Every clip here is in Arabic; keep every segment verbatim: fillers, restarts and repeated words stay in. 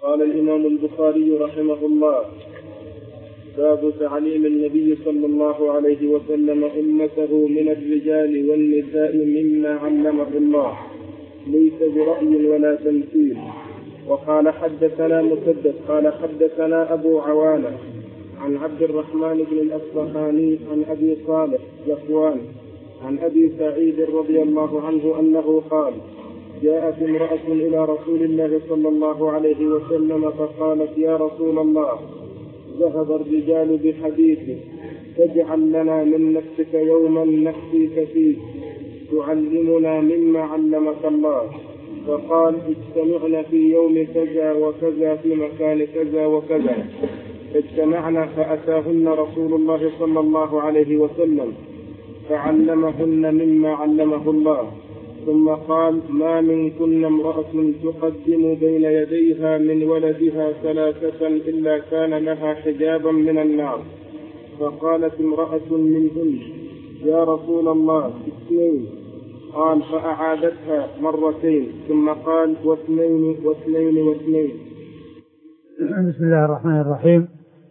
قال الإمام البخاري رحمه الله: باب تعليم النبي صلى الله عليه وسلم أمته من الرجال والنساء مما علمه الله، ليس برأي ولا تمثيل. وقال حدثنا مسدد قال حدثنا أبو عوانة عن عبد الرحمن بن الأصبهاني عن أبي صالح ذكوان عن أبي سعيد رضي الله عنه أنه قال: جاءت امرأة إلى رسول الله صلى الله عليه وسلم فقالت: يا رسول الله، ذهب الرجال بحديثك، فاجعل لنا من نفسك يوما نحكيك فيه تعلمنا مما علمك الله. فقال: اجتمعنا في يوم كذا وكذا في مكان كذا وكذا. اجتمعنا فأتاهن رسول الله صلى الله عليه وسلم فعلمهن مما علمه الله، ثم قال: ما منكن امرأة تقدم بين يديها من ولدها ثلاثة إلا كان لها حجابا من النار. فقالت امرأة منهن: يا رسول الله، اثنين. قال: فأعادتها مرتين، ثم قال: واثنين واثنين واثنين. بسم الله الرحمن الرحيم.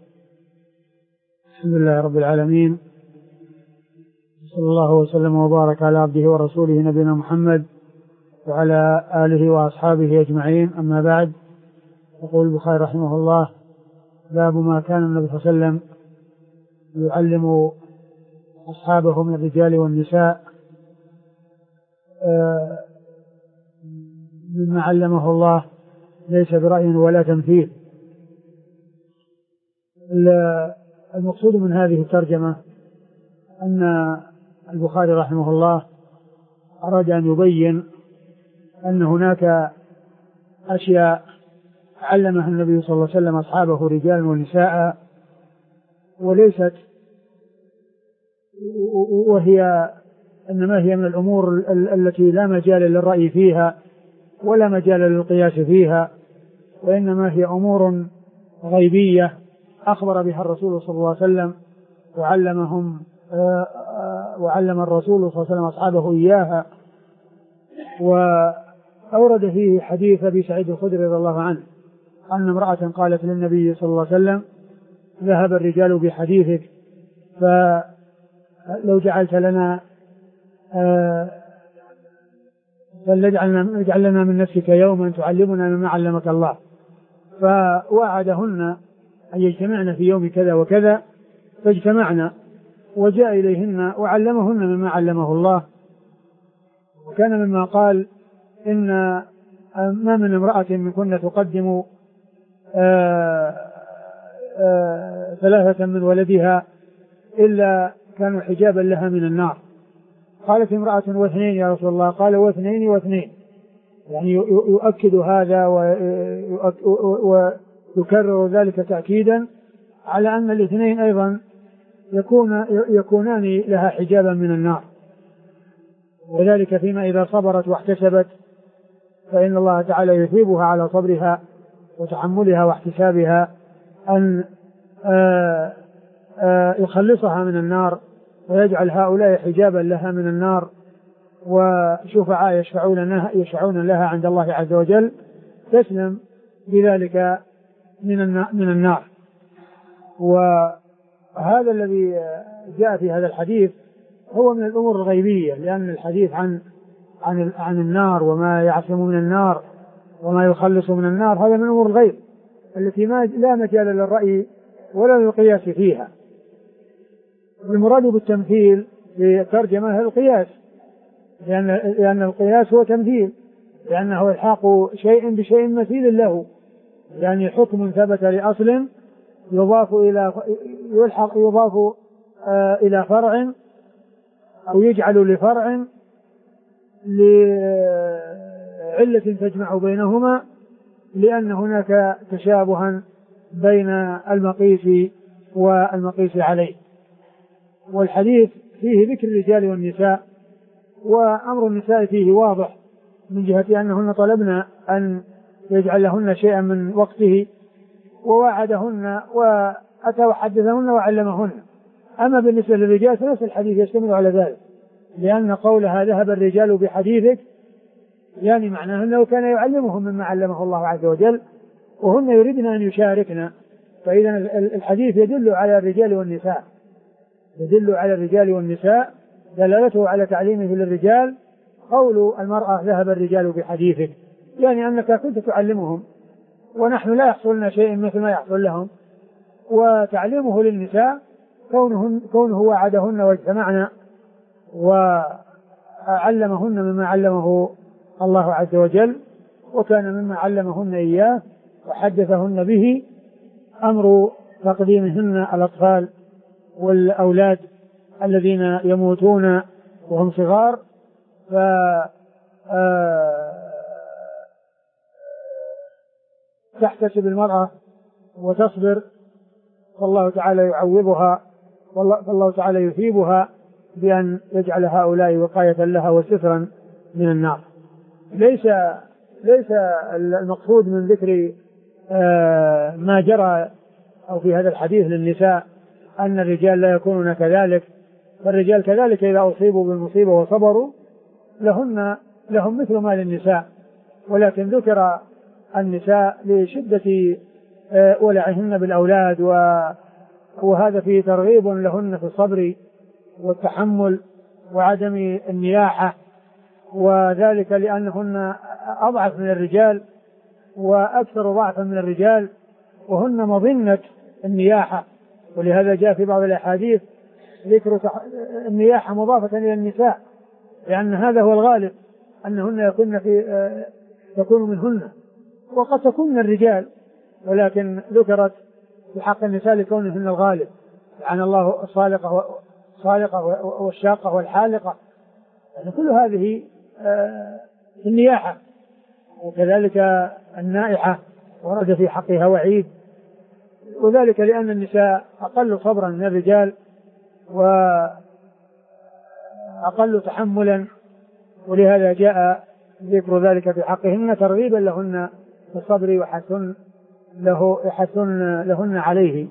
الحمد لله رب العالمين، صلى الله وسلم وبارك على عبده ورسوله نبينا محمد وعلى آله وأصحابه أجمعين. أما بعد، يقول البخاري رحمه الله: باب ما كان النبي صلى الله عليه وسلم يعلم أصحابه من الرجال والنساء مما علمه الله، ليس برأي ولا تمثيل. المقصود من هذه الترجمة أن البخاري رحمه الله أراد أن يبين أن هناك أشياء علمها النبي صلى الله عليه وسلم أصحابه رجال ونساء، وليست وهي إنما هي من الأمور التي لا مجال للرأي فيها ولا مجال للقياس فيها، وإنما هي أمور غيبية أخبر بها الرسول صلى الله عليه وسلم وعلمهم وعلم الرسول صلى الله عليه وسلم أصحابه إياها. وأورد فيه حديث أبي سعيد الخدري رضي الله عنه أن امرأة قالت للنبي صلى الله عليه وسلم: ذهب الرجال بحديثك، فلو جعلت لنا فلنجعل لنا من نفسك يوما تعلمنا مما علمك الله. فوعدهن أن يجتمعن في يوم كذا وكذا، فاجتمعنا وجاء إليهن وعلمهن مما علمه الله. وكان مما قال: إن ما من امرأة منكن تقدم آآ آآ ثلاثة من ولدها إلا كانوا حجابا لها من النار. قالت امرأة: واثنين يا رسول الله؟ قال: واثنين واثنين، يعني يؤكد هذا ويكرر ذلك تأكيدا على أن الاثنين أيضا يكون يكونان لها حجابا من النار. وذلك فيما إذا صبرت واحتسبت فإن الله تعالى يثيبها على صبرها وتحملها واحتسابها أن آآ آآ يخلصها من النار ويجعل هؤلاء حجابا لها من النار وشفعاء يشفعون, يشفعون لها عند الله عز وجل، تسلم بذلك من النار. وهذا الذي جاء في هذا الحديث هو من الأمور الغيبية، لأن الحديث عن عن عن النار وما يعصم من النار وما يخلص من النار هذا من أمور الغيب التي ما لا مجال للرأي ولا للقياس فيها. المراد بالتمثيل في الترجمة القياس، لأن لأن القياس هو تمثيل، لأنه إلحاق شيء بشيء مثيل له، يعني حكم ثبت لأصل يضاف إلى يلحق يضاف آه إلى فرع أو يجعل لفرع لعلة تجمع بينهما، لأن هناك تشابها بين المقيس والمقيس عليه. والحديث فيه ذكر الرجال والنساء، وأمر النساء فيه واضح من جهة أنهن طلبنا أن يجعل لهن شيئا من وقته ووعدهن وأتى وحدثهن وعلمهن. أما بالنسبة للرجال فنفس الحديث يشتمل على ذلك، لأن قولها ذهب الرجال بحديثك يعني معناه أنه كان يعلمهم مما علمه الله عز وجل، وهن يريدن أن يشاركن. فإذا الحديث يدل على الرجال والنساء، يدل على الرجال والنساء، دلالته على تعليمه للرجال قول المرأة ذهب الرجال بحديثك، يعني أنك كنت تعلمهم ونحن لا يحصل لنا شيء مثل ما يحصل لهم. وتعليمه للنساء كونه, كونه وعدهن واجتمعن وعلمهن مما علمه الله عز وجل، وكان مما علمهن إياه وحدثهن به أمر تقديمهن الأطفال والأولاد الذين يموتون وهم صغار، ف تحتسب المرأة وتصبر، فالله تعالى يعوضها، فالله تعالى يثيبها بأن يجعل هؤلاء وقاية لها وسترا من النار. ليس ليس المقصود من ذكر ما جرى أو في هذا الحديث للنساء أن الرجال لا يكونون كذلك، فالرجال كذلك إذا أصيبوا بالمصيبة وصبروا لهن لهم مثل ما للنساء، ولكن ذكر النساء لشدة ولعهن بالأولاد، وهذا فيه ترغيب لهن في الصبر والتحمل وعدم النياحة، وذلك لأنهن أضعف من الرجال وأكثر ضعفا من الرجال، وهن مظنة النياحة. ولهذا جاء في بعض الأحاديث ذكر النياحة مضافة إلى النساء، لأن هذا هو الغالب أنهن يكون في تكون منهن، وقد تكون من الرجال، ولكن ذكرت في حق النساء لكونهن الغالب. يعني الله الصالقة والصالقة والشاقة والحالقة، يعني كل هذه النياحة، وكذلك النائحة ورد في حقها وعيد، وذلك لأن النساء أقل صبرا من الرجال وأقل تحملا، ولهذا جاء ذكر ذلك في حقهن ترغيبا لهن في الصبر وحثن له يحثن لهن عليه.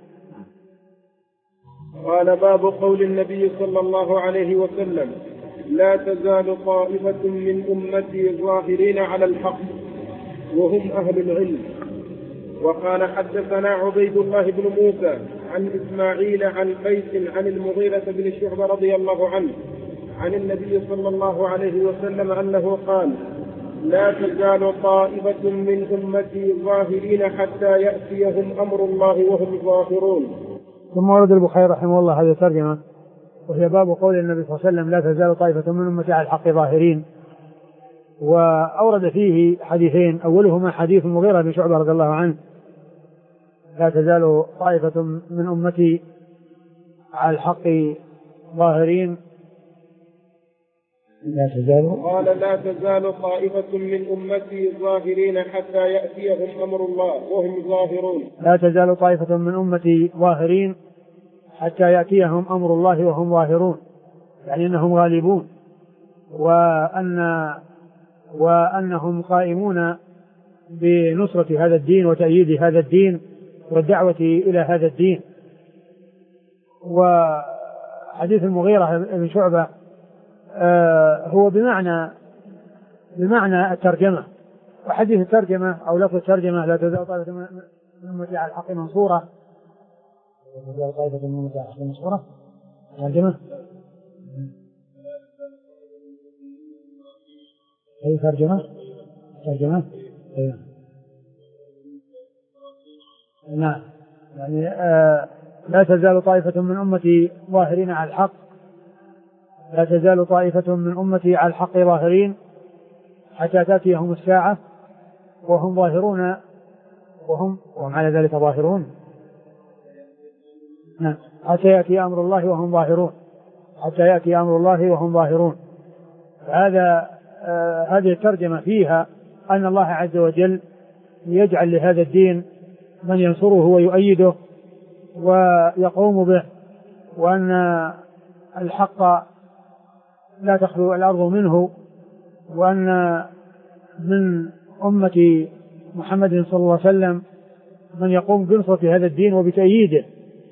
قال باب قول النبي صلى الله عليه وسلم: لا تزال طائفة من أمتي ظاهرين على الحق وهم أهل العلم. وقال حدثنا عبيد الله بن موسى عن إسماعيل عن قيس عن المغيرة بن شعبة رضي الله عنه عن النبي صلى الله عليه وسلم أنه قال: لا تزال طائفة من أمتي ظاهرين حتى يأتيهم أمر الله وهم ظاهرون. ثم ورد البخاري رحمه الله هذه الترجمة، وهي باب قول النبي صلى الله عليه وسلم: لا تزال طائفة من أمتي على الحق ظاهرين. وأورد فيه حديثين، أولهما حديث المغيرة بن شعبة رضي الله عنه: لا تزال طائفة من أمتي على الحق ظاهرين. لا تزال قال: لا تزال طائفة من أمتي ظاهرين حتى يأتيهم أمر الله وهم ظاهرون. لا تزال طائفة من أمتي ظاهرين حتى يأتيهم أمر الله وهم ظاهرون، يعني أنهم غالبون، وأن وأنهم قائمون بنصرة هذا الدين وتأييد هذا الدين والدعوة إلى هذا الدين. وحديث المغيرة بن شعبة آه هو بمعنى بمعنى الترجمة، وحديث الترجمة أو لفظ الترجمة: لا تزال طائفة من أمتي على الحق منصورة. لا تزال طائفة من أمتي على الحق منصورة. ترجمة أي ترجمة ترجمة أيه. نعم، يعني آه لا تزال طائفة من أمتي ظاهرين على الحق، لا تزال طائفة من أمتي على الحق ظاهرين حتى تأتيهم الساعة وهم ظاهرون وهم وهم على ذلك ظاهرون. نعم، حتى يأتي أمر الله وهم ظاهرون، حتى يأتي أمر الله وهم ظاهرون. هذا آه هذه الترجمة فيها أن الله عز وجل يجعل لهذا الدين من ينصره ويؤيده ويقوم به، وأن الحق لا تخلو الأرض منه، وأن من أمة محمد صلى الله عليه وسلم من يقوم بنصرة هذا الدين وبتأييده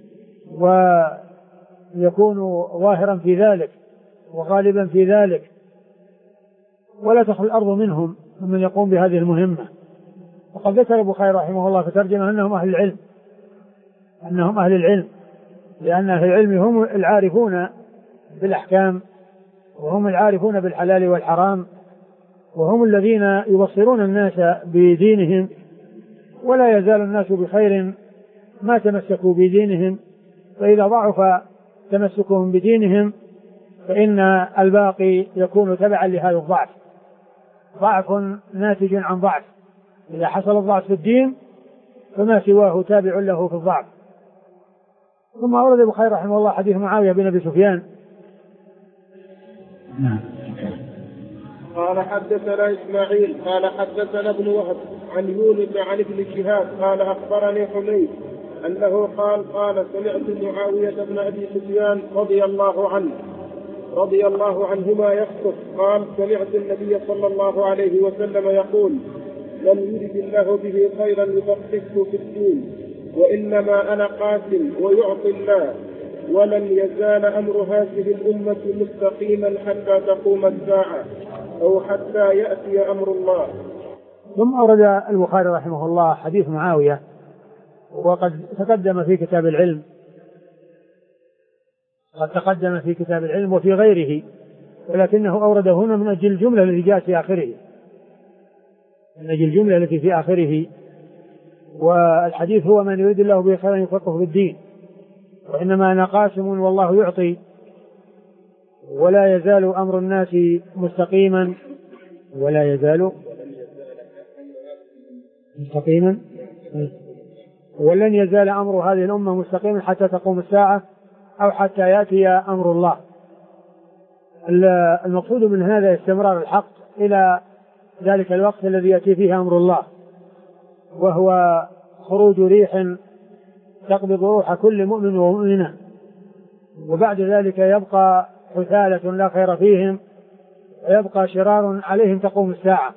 ويكون ظاهرا في ذلك وغالبا في ذلك، ولا تخلو الأرض منهم من يقوم بهذه المهمة. وقد ذكر البخاري رحمه الله في ترجمة أنهم أهل العلم أنهم أهل العلم لأن أهل العلم هم العارفون بالأحكام، وهم العارفون بالحلال والحرام، وهم الذين يبصرون الناس بدينهم، ولا يزال الناس بخير ما تمسكوا بدينهم، فإذا ضعف تمسكهم بدينهم فإن الباقي يكون تبعا لهذا الضعف، ضعف ناتج عن ضعف. إذا حصل الضعف في الدين فما سواه تابع له في الضعف. ثم أورد البخاري رحمه الله حديث معاوية بن أبي سفيان. نعم. قال حدثنا إسماعيل قال حدثنا ابن وهب عن يونس عن ابن شهاب قال أخبرني حميد أنه قال قال سمعت معاوية بن أبي سفيان رضي الله عنه رضي الله عنهما يخطب قال سمعت النبي صلى الله عليه وسلم يقول من يرد الله به خيرا يفقهه في الدين وإنما أنا قاسم ويعطي الله ولن يزال أمر هذه الأمة مستقيما حتى تقوم الساعة أو حتى يأتي أمر الله. ثم أورد البخاري رحمه الله حديث معاوية وقد تقدم في كتاب العلم قد تقدم في كتاب العلم وفي غيره، ولكنه أورده هنا من أجل الجملة التي جاءت في آخره من أجل الجملة التي في آخره. والحديث هو من يريد الله به خيرا يفقهه في الدين وإنما أنا قاسم والله يعطي ولا يزال أمر الناس مستقيما ولا يزال مستقيما ولن يزال أمر هذه الأمة مستقيما حتى تقوم الساعة أو حتى يأتي أمر الله. المقصود من هذا استمرار الحق إلى ذلك الوقت الذي يأتي فيه أمر الله، وهو خروج ريح تقبض روح كل مؤمن ومؤمنة، وبعد ذلك يبقى حثالة لا خير فيهم ويبقى شرار عليهم تقوم الساعة.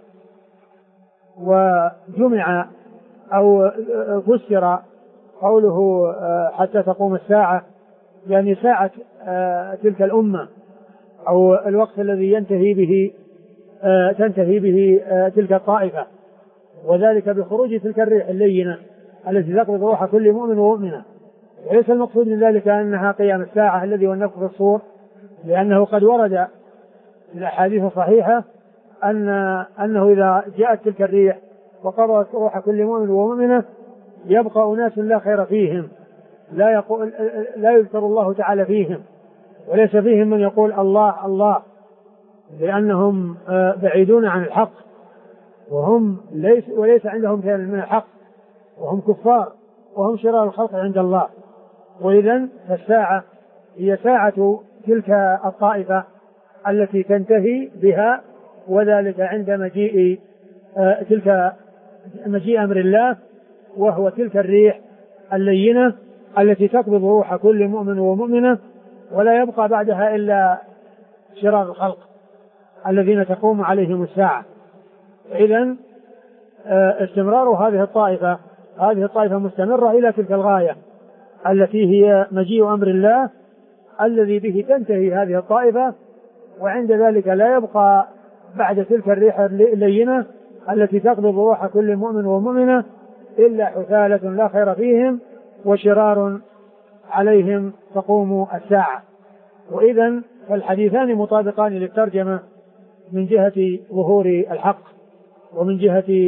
وجمع أو فسر قوله حتى تقوم الساعة يعني ساعة تلك الأمة أو الوقت الذي ينتهي به تنتهي به تلك الطائفة، وذلك بخروج تلك الريح اللينة التي تقبض روح كل مؤمن ومؤمنة. وليس المقصود من ذلك أنها قيام الساعة الذي هو النفخ في الصور، لأنه قد ورد في الأحاديث الصحيحة أن أنه إذا جاءت تلك الريح وقبضت روح كل مؤمن ومؤمنة يبقى أناس لا خير فيهم لا يقول لا يذكر الله تعالى فيهم، وليس فيهم من يقول الله الله، لأنهم بعيدون عن الحق وهم ليس وليس عندهم شيء من الحق وهم كفار وهم شرار الخلق عند الله. وإذن فالساعة هي ساعة تلك الطائفة التي تنتهي بها، وذلك عند مجيء تلك مجيء أمر الله، وهو تلك الريح اللينة التي تقبض روح كل مؤمن ومؤمنة ولا يبقى بعدها إلا شرار الخلق الذين تقوم عليهم الساعة. إذن استمرار هذه الطائفة هذه الطائفة مستمرة إلى تلك الغاية التي هي مجيء أمر الله الذي به تنتهي هذه الطائفة، وعند ذلك لا يبقى بعد تلك الريح اللينة التي تقبض روح كل مؤمن ومؤمنة إلا حثالة لا خير فيهم وشرار عليهم تقوم الساعة. وإذن فالحديثان مطابقان للترجمة من جهة ظهور الحق ومن جهة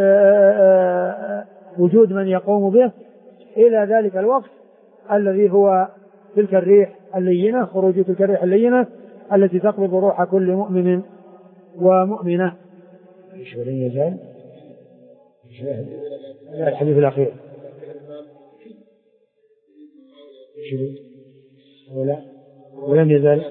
وجود من يقوم به إلى ذلك الوقت الذي هو تلك الريح اللينة، خروج تلك الريح اللينة التي تقبض روح كل مؤمن ومؤمنة. ايش ولن يزال الحديث الأخير ولا ولن يزال،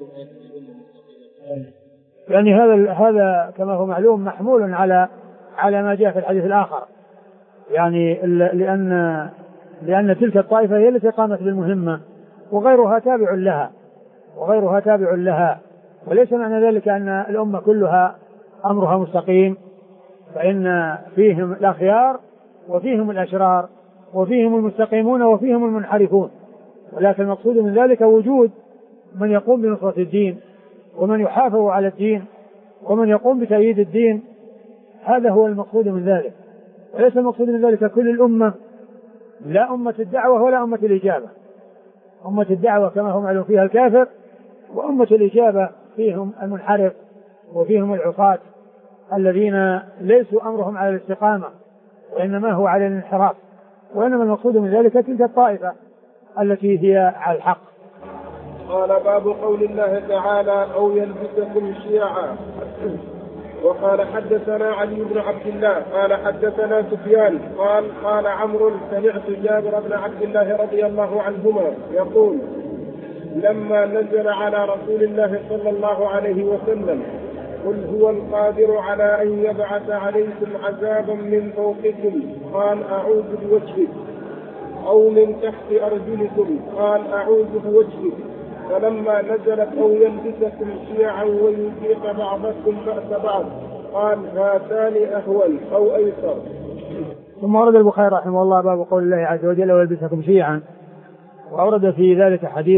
يعني هذا هذا كما هو معلوم محمول على على ما جاء في الحديث الآخر، يعني لأن لأن تلك الطائفة هي التي قامت بالمهمة وغيرها تابع لها وغيرها تابع لها وليس معنى ذلك أن الأمة كلها أمرها مستقيم، فإن فيهم الأخيار وفيهم الأشرار وفيهم المستقيمون وفيهم المنحرفون، ولكن المقصود من ذلك وجود من يقوم بنصرة الدين ومن يحافظ على الدين ومن يقوم بتأييد الدين، هذا هو المقصود من ذلك. وليس المقصود من ذلك كل الأمة، لا أمة الدعوة ولا أمة الإجابة. أمة الدعوة كما هم معلوم فيها الكافر، وأمة الإجابة فيهم المنحرف وفيهم العصاة الذين ليسوا أمرهم على الاستقامة وإنما هو على الانحراف، وإنما المقصود من ذلك تلك الطائفة التي هي على الحق. قال باب قول الله تعالى أو يلبسكم شيعا. وقال حدثنا علي بن عبد الله قال حدثنا سفيان قال قال عمرو سمعت جابر بن عبد الله رضي الله عنهما يقول لما نزل على رسول الله صلى الله عليه وسلم قل هو القادر على أن يبعث عليكم عذابا من فوقكم قال أعوذ بوجهك، أو من تحت أرجلكم قال أعوذ بوجهك، فلما نزلت أو يلبسكم شيعا ويذيق بعضكم بأس بعض قال هاتان أهون أو أيسر. ثم ورد البخاري رحمه الله باب قول الله عز وجل ويلبسكم شيعا، وأورد في ذلك حديث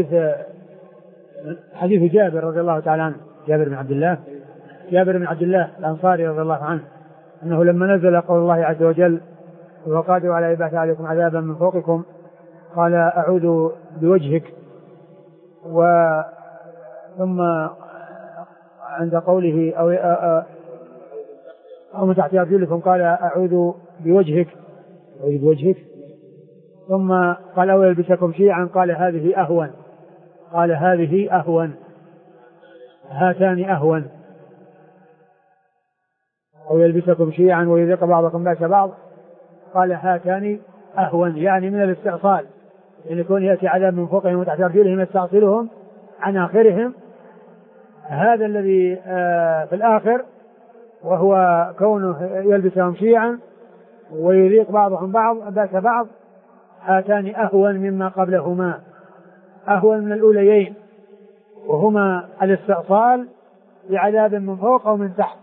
حديث جابر رضي الله تعالى عنه، جابر بن عبد الله جابر بن عبد الله الأنصاري رضي الله عنه أنه لما نزل قول الله عز وجل وهو قادر على يبعث عليكم عذابا من فوقكم قال أعوذ بوجهك، و ثم عند قوله أو أو من تحت أرجلكم قال أعوذ بوجهك أعوذ بوجهك ثم قال أو يلبسكم شيعا قال هذه أهون قال هذه أهون هاتان أهون أو يلبسكم شيعا ويذيق بعضكم بأس بعض قال هاتان أهون، يعني من الاستعصال، يعني يكون يأتي عذاب من فوقهم وتحت أرجلهم يستعصلهم عن آخرهم، هذا الذي في الآخر وهو كونه يلبسهم شيعا ويذيق بعضهم بعض بأس بعض، هاتان أهون مما قبلهما، أهون من الأوليين وهما الاستعصال بعذاب من فوق أو من تحت.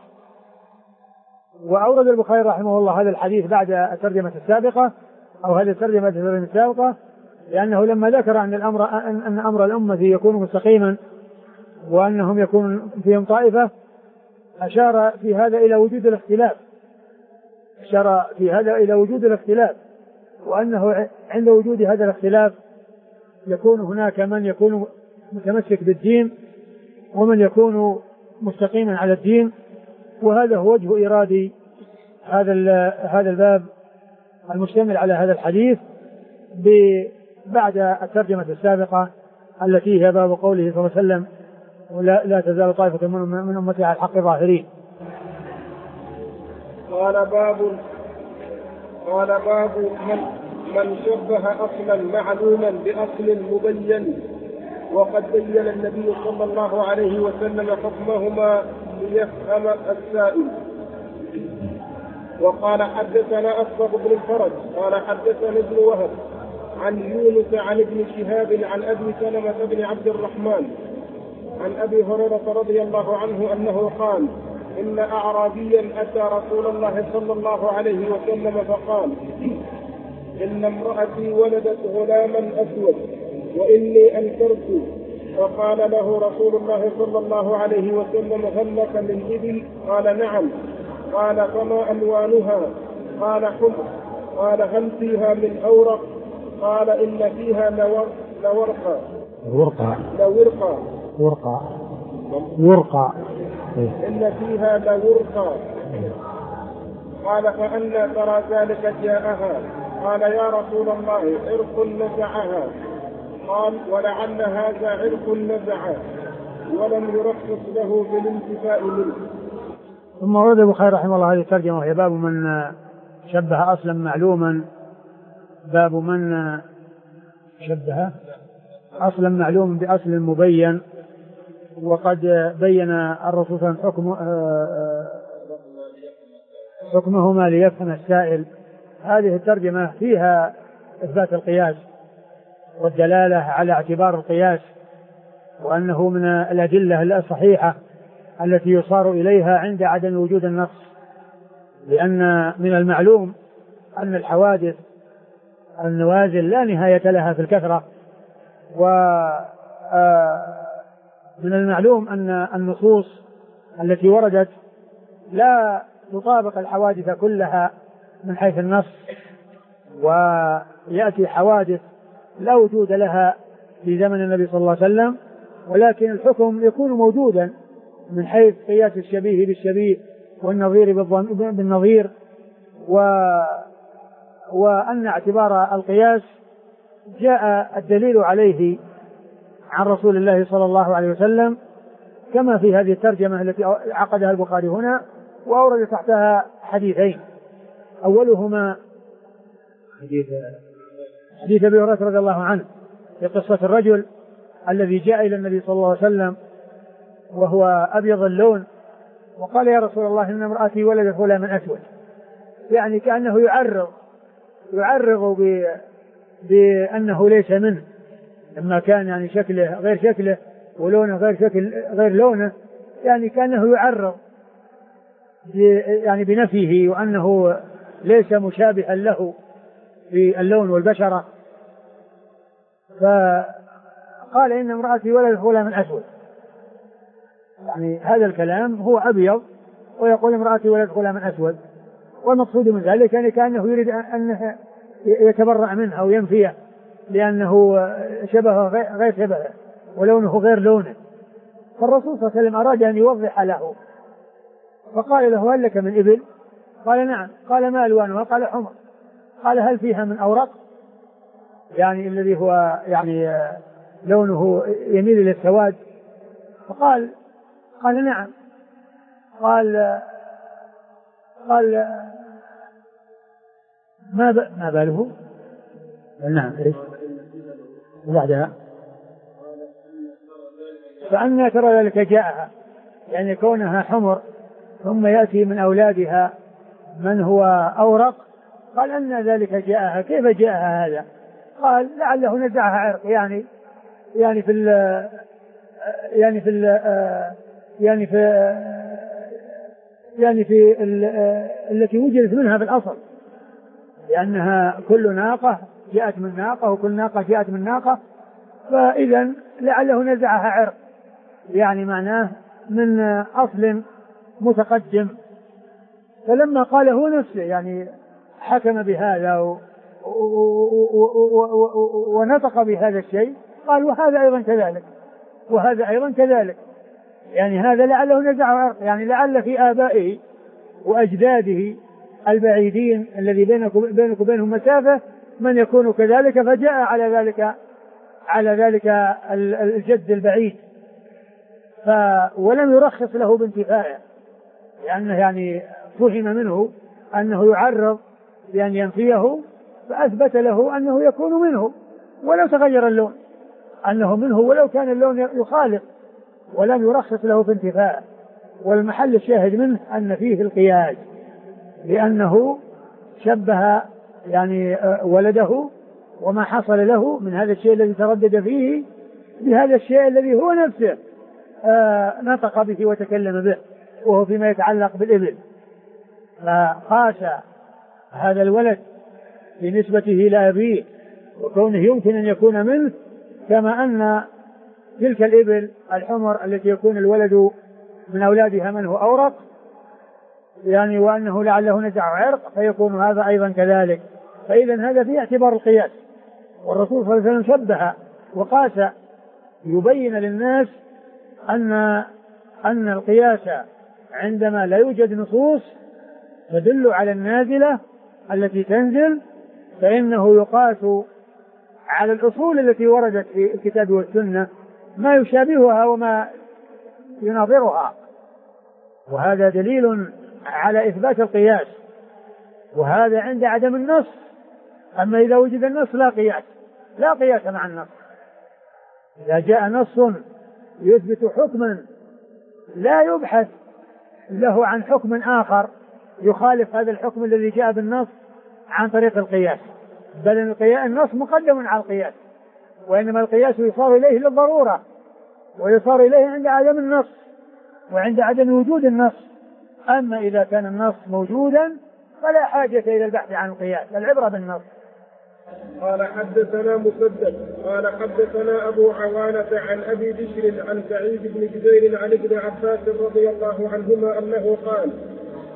وأورد البخاري رحمه الله هذا الحديث بعد الترجمة السابقة أو هذه الترجمة السابقة لأنه لما ذكر أن الأمر أن أمر الأمة يكون مستقيما وأنهم يكون فيهم طائفة أشار في هذا إلى وجود الاختلاف أشار في هذا إلى وجود الاختلاف وأنه عند وجود هذا الاختلاف يكون هناك من يكون متمسك بالدين ومن يكون مستقيما على الدين، وهذا هو وجه إرادة هذا هذا الباب المشتمل على هذا الحديث بعد الترجمة السابقة التي هي باب قوله صلى الله عليه وسلم ولا لا تزال طائفة من أمتي على الحق ظاهرين. قال باب قال باب من من شبه أصلا معلوما بأصل مبين، وقد بين النبي صلى الله عليه وسلم حكمهما ليفهم السائل. وقال حدثنا أسبق بن الفرج قال حدثنا ابن وهب عن يونس عن ابن شهاب عن أبي سلمة بن عبد الرحمن عن أبي هريرة رضي الله عنه أنه قال إن أعرابيا أتى رسول الله صلى الله عليه وسلم فقال إن امرأتي ولدت غلاما أسود وإني أنكرت، فقال له رسول الله صلى الله عليه وسلم هل لك من إبل؟ قال نعم. قال فما ألوانها؟ قال حمر. قال هل فيها من أورق؟ قال إن فيها لورقا ورقا لورقا ورقا ورقا إن فيها لورقا. قال فأنى ترى ذلك جاءها؟ قال يا رسول الله عرق نزعها. قال ولعل هذا عرق نزعه ولم يرخص له بالانتفاء منه. ثم ورد البخاري رحمه الله هذه الترجمة وهي باب من شبه أصلا معلوما باب من شبه أصلا معلوما بأصل مبين، وقد بين الرسول صلى الله عليه وسلم حكمهما ليفهم السائل. هذه الترجمة فيها إثبات القياس والدلالة على اعتبار القياس وأنه من الأدلة الصحيحة التي يصار إليها عند عدم وجود النص، لأن من المعلوم أن الحوادث النوازل لا نهاية لها في الكثرة، ومن المعلوم أن النصوص التي وردت لا تطابق الحوادث كلها من حيث النص، ويأتي حوادث لا وجود لها في زمن النبي صلى الله عليه وسلم، ولكن الحكم يكون موجودا من حيث قياس الشبيه بالشبيه والنظير بالنظير، و وأن اعتبار القياس جاء الدليل عليه عن رسول الله صلى الله عليه وسلم، كما في هذه الترجمة التي عقدها البخاري هنا، وأورد تحتها حديثين. أولهما حديث حديث أبي هريرة رضي الله عنه في قصة الرجل الذي جاء إلى النبي صلى الله عليه وسلم وهو أبيض اللون، وقال يا رسول الله إن امرأتي ولدت غلاما أسود، يعني كأنه يعرض يعرض بأنه ليس منه، لما كان يعني شكله غير شكله ولونه غير شكل غير لونه، يعني كأنه يعرض يعني بنفيه وأنه ليس مشابها له في اللون والبشرة. فقال إن امرأتي ولدت غلاما أسود، يعني هذا الكلام هو أبيض ويقول امرأتي ولدت غلاما أسود، والمقصود من ذلك يعني كأنه يريد أن يتبرأ منه أو ينفيه لأنه شبهه غير شبهه ولونه غير لونه. فالرسول صلى الله عليه وسلم أراد أن يوضح له، فقال له هل لك من إبل؟ قال نعم. قال ما ألوانها؟ قال حمر. قال هل فيها من أورق؟ يعني الذي هو يعني لونه يميل إلى السواد. فقال قال نعم. قال قال ما ب... ما باله؟ نعم. إيش بعدها؟ فأنا ترى ذلك جاءها، يعني كونها حمر ثم يأتي من أولادها من هو أورق. قال أن ذلك جاءها، كيف جاءها هذا؟ قال لعله نزعها عرق، يعني يعني في ال يعني في ال يعني في يعني في التي وجدت منها بالأصل، لأنها كل ناقة جاءت من ناقة وكل ناقة جاءت من ناقة، فإذا لعله نزعها عرق، يعني معناه من أصل متقدم. فلما قال هو نفسه يعني حكم بهذا و... و... و... و... ونطق بهذا الشيء، قال وهذا أيضا كذلك وهذا أيضا كذلك، يعني هذا لعله نزع عرق، يعني لعل في آبائه وأجداده البعيدين الذي بينك بينك وبينهم مسافة من يكون كذلك، فجاء على ذلك على ذلك الجد البعيد، ف ولم يرخص له بانتفاعه، لأنه يعني فهم منه أنه يعرض بأن ينفيه، فأثبت له أنه يكون منه ولو تغير اللون، أنه منه ولو كان اللون يخالف، ولم يرخص له بانتفاعه. والمحل الشاهد منه أن فيه القياس، لأنه شبه يعني ولده وما حصل له من هذا الشيء الذي تردد فيه بهذا الشيء الذي هو نفسه آه نطق به وتكلم به، وهو فيما يتعلق بالإبل. فقاس هذا الولد بنسبته إلى أبيه وكونه يمكن أن يكون منه، كما أن تلك الإبل الحمر التي يكون الولد من أولادها من هو أورق، يعني وأنه لعله نزع عرق، فيكون هذا أيضا كذلك. فإذا هذا فيه اعتبار القياس، والرسول صلى الله عليه وسلم شبه وقاس يبين للناس أن أن القياس عندما لا يوجد نصوص تدل على النازلة التي تنزل، فإنه يقاس على الأصول التي وردت في الكتاب والسنة ما يشابهها وما يناظرها، وهذا دليل على إثبات القياس، وهذا عند عدم النص. أما إذا وجد النص لا قياس، لا قياس مع النص. إذا جاء نص يثبت حكما لا يبحث له عن حكم آخر يخالف هذا الحكم الذي جاء بالنص عن طريق القياس، بل النص مقدم على القياس، وإنما القياس يصار إليه للضرورة، ويصار إليه عند عدم النص وعند عدم وجود النص. أما إذا كان النص موجودا فلا حاجة إلى البحث عن القياس، العبرة بالنص. قال حدثنا مسدد قال حدثنا أبو عوانة عن أبي بشر عن سعيد بن جبير عن ابن عباس رضي الله عنهما أنه قال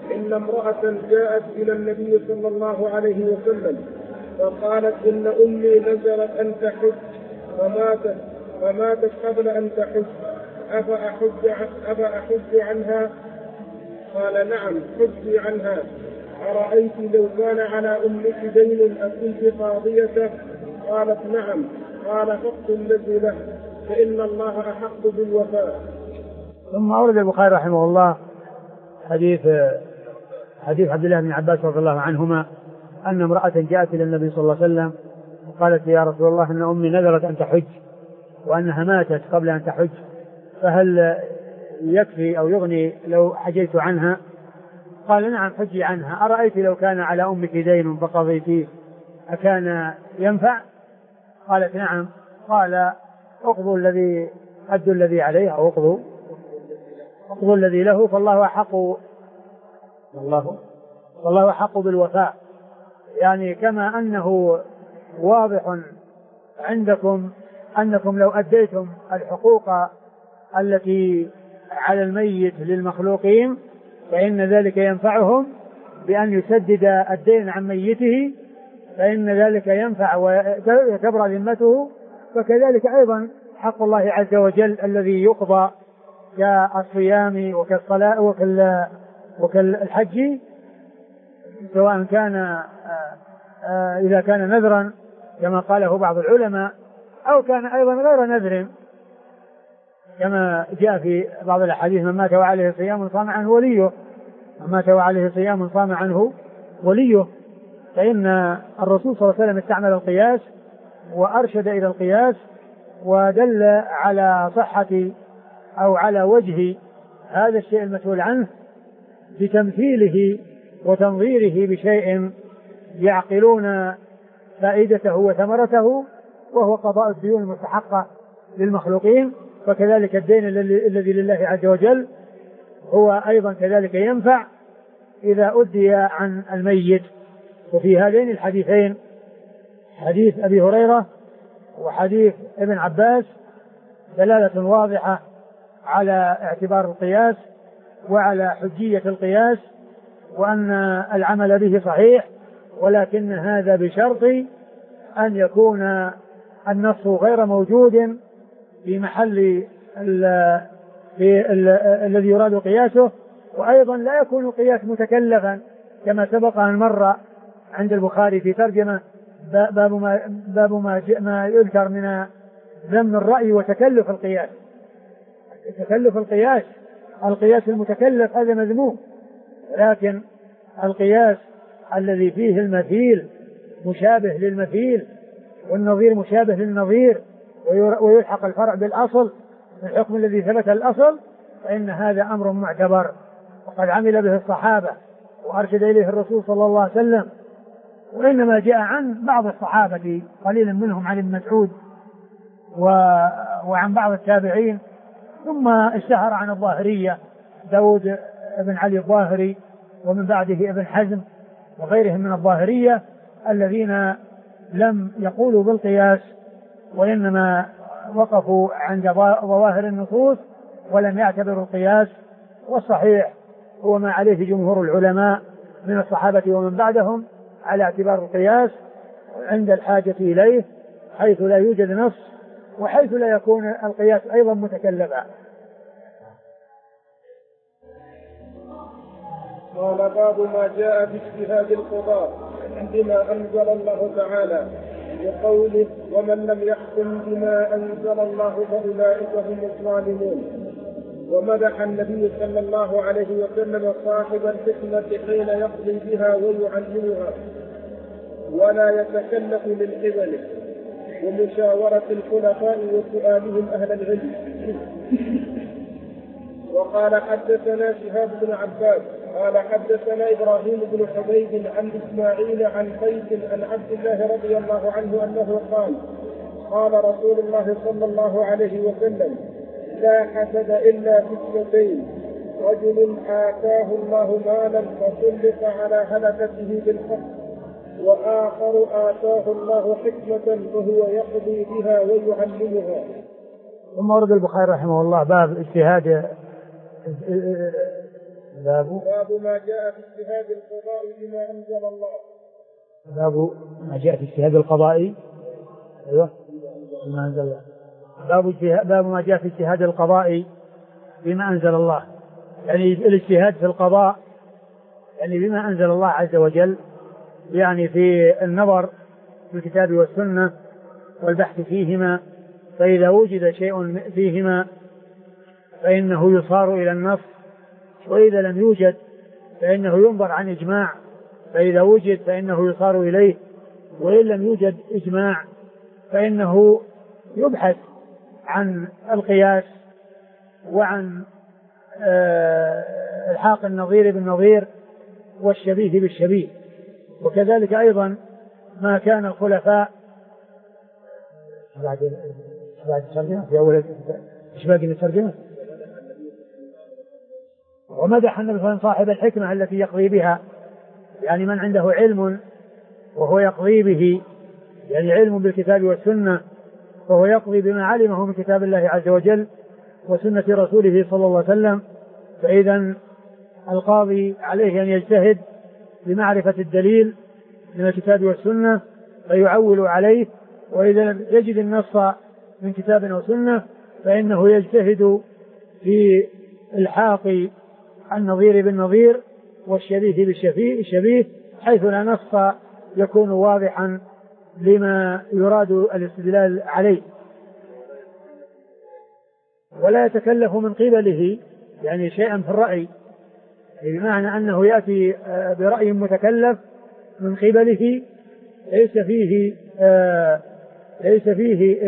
إن امرأة جاءت إلى النبي صلى الله عليه وسلم فقالت إن أمي نزلت أن تحج فماتت فماتت قبل أن تحج أفأحج أفأحج عنها؟ قال نعم حجي عنها. أرأيت لو كان على أمك دين أكنت قاضيته؟ قالت نعم. قال فاقض الذي له فإن الله أحق بالوفاء. ثم أورد البخاري رحمه الله حديث حديث عبد الله بن عباس رضي الله عنهما أن امرأة جاءت إلى النبي صلى الله عليه وسلم وقالت يا رسول الله إن أمي نذرت أن تحج وأنها ماتت قبل أن تحج فهل يكفي أو يغني لو حجيت عنها؟ قال نعم حجي عنها. أرأيت لو كان على أمك دين فقضيتيه أكان ينفع؟ قالت نعم. قال اقضوا الذي أدوا الذي عليه أو اقضوا اقضوا الذي له فالله أحق والله والله أحق بالوفاء. يعني كما أنه واضح عندكم أنكم لو أديتم الحقوق التي على الميت للمخلوقين فإن ذلك ينفعهم بأن يسدد الدين عن ميته فإن ذلك ينفع وتبرأ ذمته، فكذلك أيضا حق الله عز وجل الذي يقضى كالصيام وكالصلاة وكال وكالحج سواء كان إذا كان نذرا كما قاله بعض العلماء أو كان أيضا غير نذر كما جاء في بعض الأحاديث من مات وعليه صيام صام عنه وليه من مات وعليه صيام صام عنه وليه. فإن الرسول صلى الله عليه وسلم استعمل القياس وأرشد إلى القياس ودل على صحة أو على وجه هذا الشيء المسؤول عنه بتمثيله وتنظيره بشيء يعقلون فائدته وثمرته وهو قضاء الديون المستحقة للمخلوقين. فكذلك الدين الذي لله عز وجل هو أيضا كذلك ينفع إذا أدي عن الميت. وفي هذين الحديثين حديث أبي هريرة وحديث ابن عباس دلالة واضحة على اعتبار القياس وعلى حجية القياس وأن العمل به صحيح، ولكن هذا بشرط أن يكون النص غير موجود في محل ال في ال الذي يراد قياسه، وأيضا لا يكون القياس متكلفا كما سبق أن مر عند البخاري في ترجمة باب ما, باب ما, ما يذكر من ذم الرأي وتكلف القياس. تكلف القياس القياس المتكلف هذا مذموم، لكن القياس الذي فيه المثيل مشابه للمثيل والنظير مشابه للنظير ويلحق الفرع بالأصل الحكم الذي ثبت الأصل فإن هذا أمر معتبر وقد عمل به الصحابة وأرشد إليه الرسول صلى الله عليه وسلم. وإنما جاء عن بعض الصحابة قليل منهم عن ابن مسعود وعن بعض التابعين، ثم اشتهر عن الظاهرية داود بن علي الظاهري ومن بعده ابن حزم وغيرهم من الظاهرية الذين لم يقولوا بالقياس وإنما وقفوا عند ظواهر النصوص ولم يعتبروا القياس. والصحيح هو ما عليه جمهور العلماء من الصحابة ومن بعدهم على اعتبار القياس عند الحاجة إليه حيث لا يوجد نص وحيث لا يكون القياس أيضا متكلفا. قال باب ما جاء في اجتهاد القضاء عندما أنزل الله تعالى بقوله ومن لم يحكم بما أنزل الله فأولئك هم الظالمون. ومدح النبي صلى الله عليه وسلم صاحب الحكمة حين يقضي بها ويعلمها ولا يتكلف من قبله ومشاورة الخلفاء وسؤالهم أهل العلم. وقال حدثنا شهاب بن عباس قال حدثنا إبراهيم بن حبيب عن إسماعيل عن قيس عن عبد الله رضي الله عنه أنه قال قال رسول الله صلى الله عليه وسلم لا حسد إلا في اثنتين رجل آتاه الله مالا فسلط على هلكته بالحق وآخر آتاه الله حكمة وهو يقضي بها ويعلمها. ثم ورد البخاري رحمه الله باب اجتهاد باب باب ما جاء في اجتهاد القضاء بما أنزل الله. باب ما جاء في اجتهاد القضاء ايوه بما أنزل الله. باب باب ما جاء في اجتهاد القضاء بما أنزل الله، يعني الاجتهاد في القضاء يعني بما أنزل الله عز وجل، يعني في النظر في الكتاب والسنة والبحث فيهما، فإذا وجد شيء فيهما فإنه يصار إلى النص، وإذا لم يوجد فإنه ينظر عن إجماع، فإذا وجد فإنه يصار إليه، وإن لم يوجد إجماع فإنه يبحث عن القياس وعن الحاق النظير بالنظير والشبيه بالشبيه. وكذلك أيضا ما كان الخلفاء بعد بعد الترجمة في أول إيش باقي من الترجمة. ومدح النبي صلى الله عليه وسلم صاحب الحكمة التي يقضي بها، يعني من عنده علم وهو يقضي به، يعني علم بالكتاب والسنة وهو يقضي بما علمه من كتاب الله عز وجل وسنة رسوله صلى الله عليه وسلم، فإذا القاضي عليه أن يجتهد بمعرفة الدليل من الكتاب والسنة فيعول عليه، وإذا لم يجد النص من كتاب أو سنة فإنه يجتهد في الحاق النظير بالنظير والشبيه بالشبيه، حيث لا نص يكون واضحا لما يراد الاستدلال عليه، ولا يتكلف من قبله يعني شيئا في الرأي، بمعنى أنه يأتي برأي متكلف من قبله ليس فيه آه ليس فيه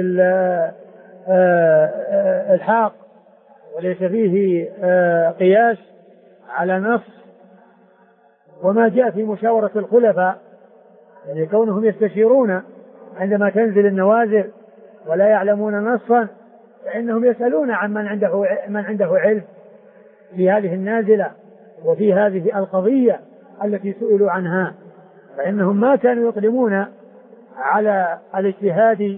الحاق وليس فيه آه قياس على نص. وما جاء في مشاورة الخلفاء يعني كونهم يستشيرون عندما تنزل النوازل ولا يعلمون نصا، فإنهم يسألون عن من عنده من عنده علم في هذه النازلة وفي هذه القضية التي سئلوا عنها، فإنهم ما كانوا يقدمون على الاجتهاد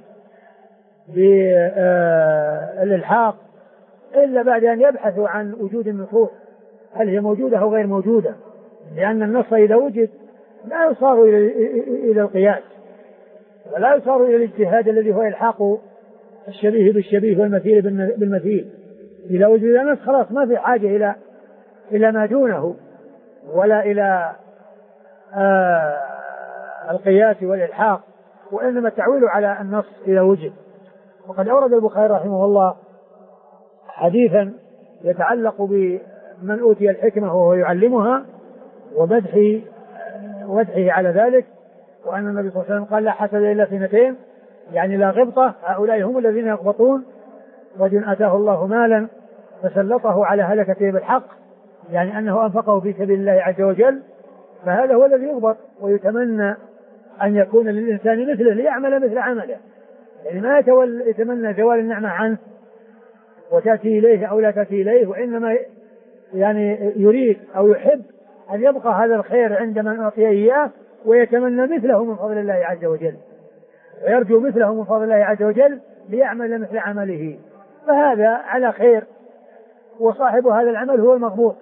بالإلحاق إلا بعد أن يبحثوا عن وجود النصوص هل هي موجودة أو غير موجودة، لأن النص إذا وجد لا يصار إلى القياس ولا يصار إلى الاجتهاد الذي هو إلحاق الشبيه بالشبيه والمثيل بالمثيل. إذا وجد النص خلاص ما في حاجة إلى إلى ما دونه ولا إلى آه القياس والإلحاق، وإنما التعويل على النص إذا وجد. وقد أورد البخاري رحمه الله حديثا يتعلق بمن أوتي الحكمة وهو يعلمها ومدحه ومدحه على ذلك، وأن النبي صلى الله عليه وسلم قال لا حسد إلا في اثنتين، يعني لا غبطة، هؤلاء هم الذين يغبطون. رجل آتاه الله مالا فسلطه على هلكته بالحق، يعني أنه أنفقه في سبيل الله عز وجل، فهذا هو الذي يغبط ويتمنى أن يكون للإنسان مثله ليعمل مثل عمله، يعني ما يتمنى زوال النعمة عنه وتأتي إليه أو لا تأتي إليه، وإنما يعني يريد أو يحب أن يبقى هذا الخير عند من أعطيه إياه ويتمنى مثله من فضل الله عز وجل ويرجو مثله من فضل الله عز وجل ليعمل مثل عمله، فهذا على خير وصاحب هذا العمل هو المغبوط.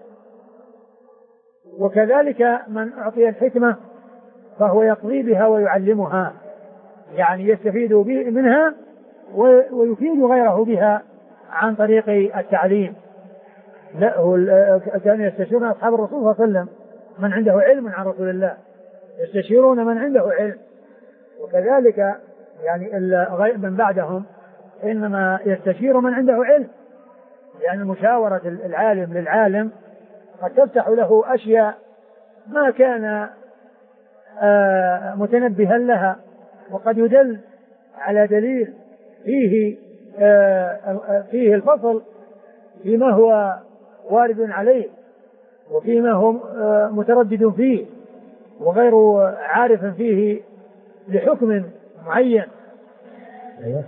وكذلك من أعطي الحكمة فهو يقضي بها ويعلمها، يعني يستفيد منها ويفيد غيره بها عن طريق التعليم. لا هو كان يستشيرون أصحاب الرسول صلى الله عليه وسلم من عنده علم عن رسول الله، يستشيرون من عنده علم. وكذلك يعني من بعدهم إنما يستشير من عنده علم، يعني مشاورة العالم للعالم قد تفتح له أشياء ما كان آه متنبها لها، وقد يدل على دليل فيه آه فيه الفصل فيما هو وارد عليه وفيما هو آه متردد فيه وغير عارف فيه لحكم معين. أيوة.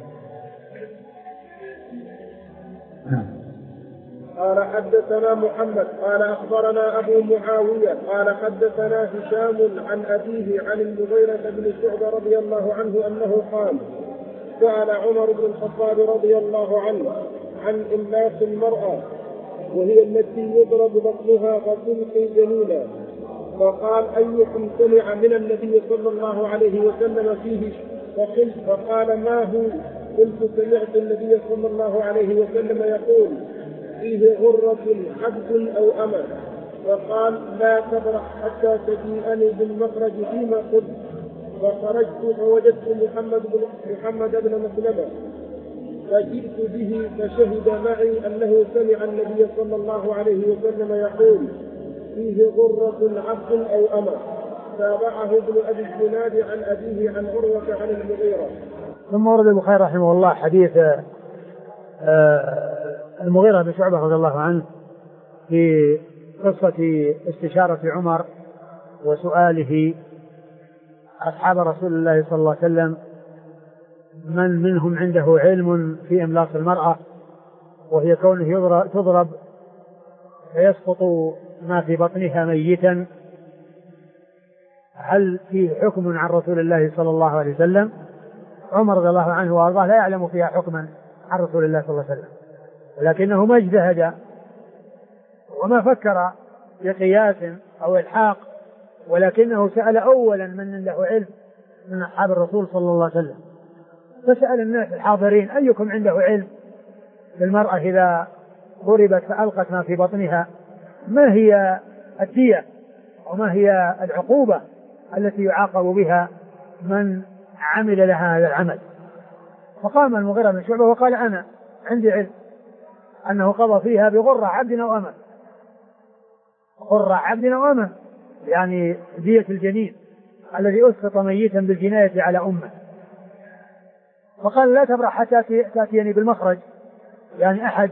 قال حدثنا محمد قال أخبرنا أبو معاوية قال حدثنا هشام عن أبيه عن المغيرة بن شعبة رضي الله عنه أنه قال سأل عمر بن الخطاب رضي الله عنه عن إملاك المرأة وهي التي يضرب بطنها فتلقي جنينا. فقال أيكم سمع من النبي صلى الله عليه وسلم فيه؟ فقلت فقال ما هو؟ قلت سمعت النبي صلى الله عليه وسلم يقول فيه غرة عبد أو أمة. فقال لا تبرح حتى تجيئني بالمخرج فيما قلت. فخرجت فوجدت محمد بن محمد بن مسلمة فجئت به فشهد معي أنه سمع النبي صلى الله عليه وسلم يقول فيه غرة عبد أو أمة. تابعه ابن أبي الزناد عن أبيه عن عروة عن المغيرة. ثم ورد البخاري رحمه الله حديث المغيرة بن شعبة رضي الله عنه في قصة استشارة عمر وسؤاله أصحاب رسول الله صلى الله عليه وسلم من منهم عنده علم في إملاق المرأة، وهي كونه تضرب فيسقط ما في بطنها ميتا، هل فيه حكم عن رسول الله صلى الله عليه وسلم؟ عمر رضي الله عنه وارضاه لا يعلم فيها حكما عن رسول الله صلى الله عليه وسلم، ولكنه ما اجتهد وما فكر بقياس أو إلحاق، ولكنه سأل أولا من عنده علم من أصحاب الرسول صلى الله عليه وسلم، فسأل الناس الحاضرين أيكم عنده علم في المرأة إذا ضربت فألقت ما في بطنها ما هي الدية وما هي العقوبة التي يعاقب بها من عمل لها هذا العمل؟ فقام المغيرة بن شعبة وقال أنا عندي علم أنه قضى فيها بغرة عبد أو أمة. غرة عبد أو أمة يعني دية الجنين الذي أسقط ميتا بالجناية على أمه. فقال لا تبرح حتى تأتيني بالمخرج، يعني أحد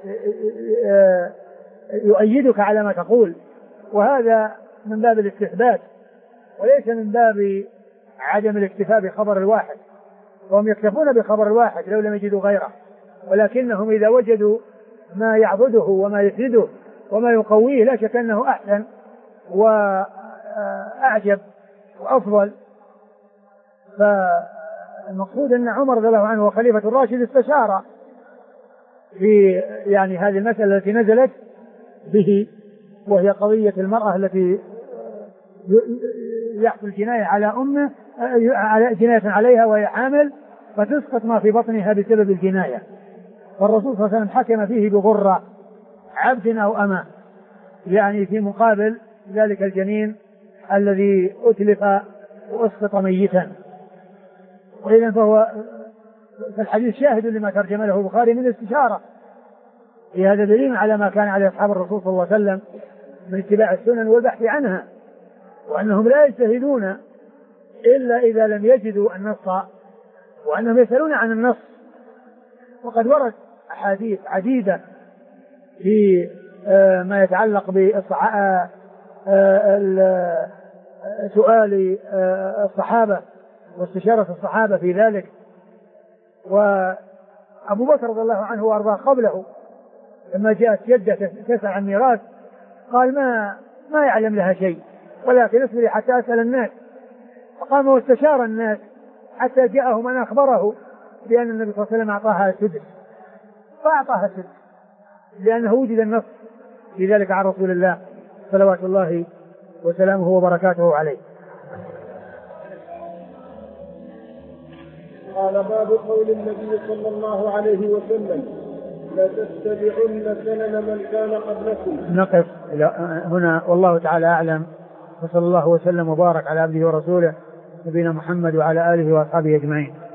يؤيدك على ما تقول، وهذا من باب الاستثبات وليس من باب عدم الاكتفاء بخبر الواحد، وهم يكتفون بخبر الواحد لو لم يجدوا غيره، ولكنهم إذا وجدوا ما يعضده وما يفيده وما يقويه لا شك أنه أحسن وأعجب وأفضل. فالمقصود أن عمر رضي الله عنه وخليفة الراشد استشار في يعني هذه المسألة التي نزلت به، وهي قضية المرأة التي يحصل جناية على أمه على جناية عليها وهي حامل فتسقط ما في بطنها بسبب الجناية، فالرسول صلى الله عليه وسلم حكم فيه بغرة عبد أو أمة، يعني في مقابل ذلك الجنين الذي أتلف وأسقط ميتا. وإذن فهو في الحديث شاهد لما ترجم له البخاري من الاستشارة، في هذا دليل على ما كان عليه أصحاب الرسول صلى الله عليه وسلم من اتباع السنن والبحث عنها، وأنهم لا يجتهدون إلا إذا لم يجدوا النص، وأنهم يسألون عن النص. وقد ورد أحاديث عديدة في ما يتعلق بسؤال الصحابة واستشارة الصحابة في ذلك. وأبو بكر رضي الله عنه وأرضاه قبله لما جاءت جدة تسأل عن ميراث قال ما ما يعلم لها شيء، ولكن اصبري حتى أسأل الناس. فقام واستشار الناس حتى جاءه من أخبره بأن النبي صلى الله عليه وسلم أعطاها سدس، فأعطاها سدس لأنه وجد النص في ذلك عن رسول الله صلوات الله وسلامه وبركاته عليه. قال باب قول النبي صلى الله عليه وسلم لتتبعن سنن من كان قبلكم. نقف إلى هنا والله تعالى أعلم، وصلى الله وسلم وبارك على عبده ورسوله نبينا محمد وعلى آله وأصحابه أجمعين.